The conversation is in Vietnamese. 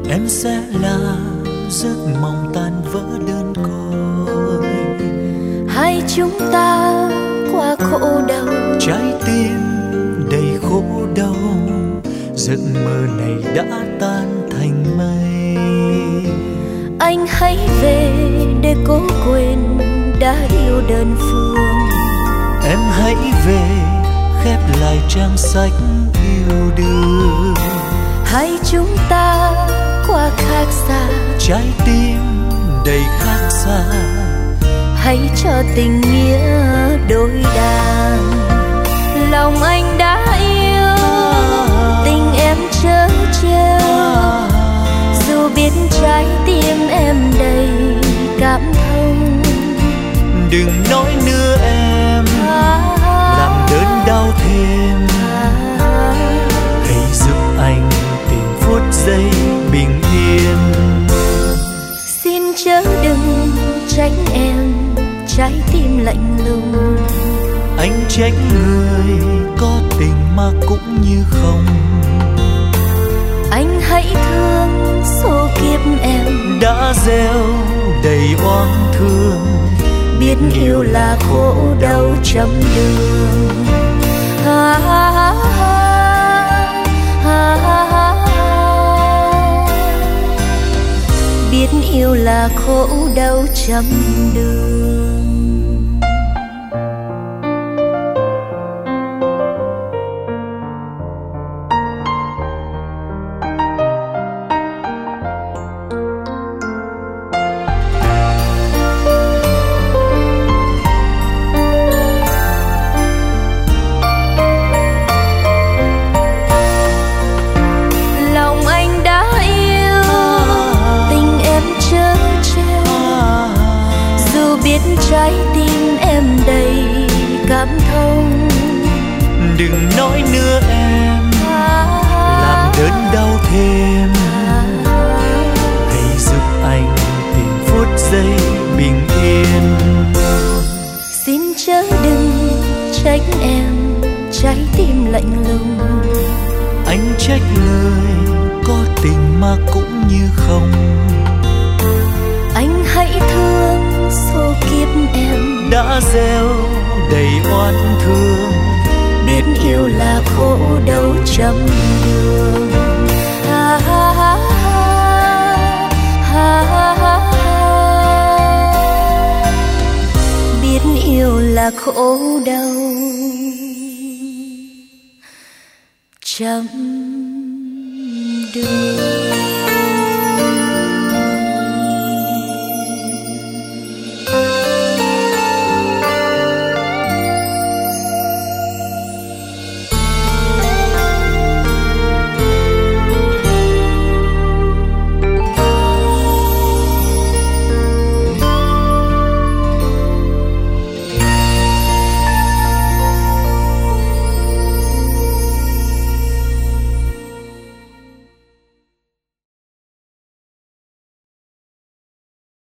em sẽ là giấc mộng tan vỡ đơn côi. Hai chúng ta qua khổ đau, Trái tim đầy khổ đau, giấc mơ này đã tan thành mây. anh hãy về để cố quên đã yêu đơn phương. Em hãy về khép lại trang sách yêu đương. Hai chúng ta qua khác xa, Trái tim đầy khác xa, hãy cho tình nghĩa đôi đàn. Lòng anh đã yêu, tình em chớ trêu, dù biết trái tim em đầy cảm thông. đừng nói nữa em, làm đớn đau thêm. Hãy giúp anh tìm phút giây bình yên. Xin chớ đừng tránh em, trái tim lạnh lùng. Anh trách người có tình mà cũng như không. Anh hãy thương số kiếp em Đã gieo đầy oan thương, biết yêu là khổ đau trăm đường. Biết yêu là khổ đau trăm đường. Trái tim em đầy cảm thông. Đừng nói nữa em, làm đớn đau thêm. Hãy giúp anh tìm phút giây bình yên. Xin chớ đừng trách em, trái tim lạnh lùng. Anh trách lời có tình mà cũng như không. Anh hãy thương số kiếp em đã gieo đầy oan thương, biết yêu là khổ đau trăm đường. Biết yêu là khổ đau trăm đường.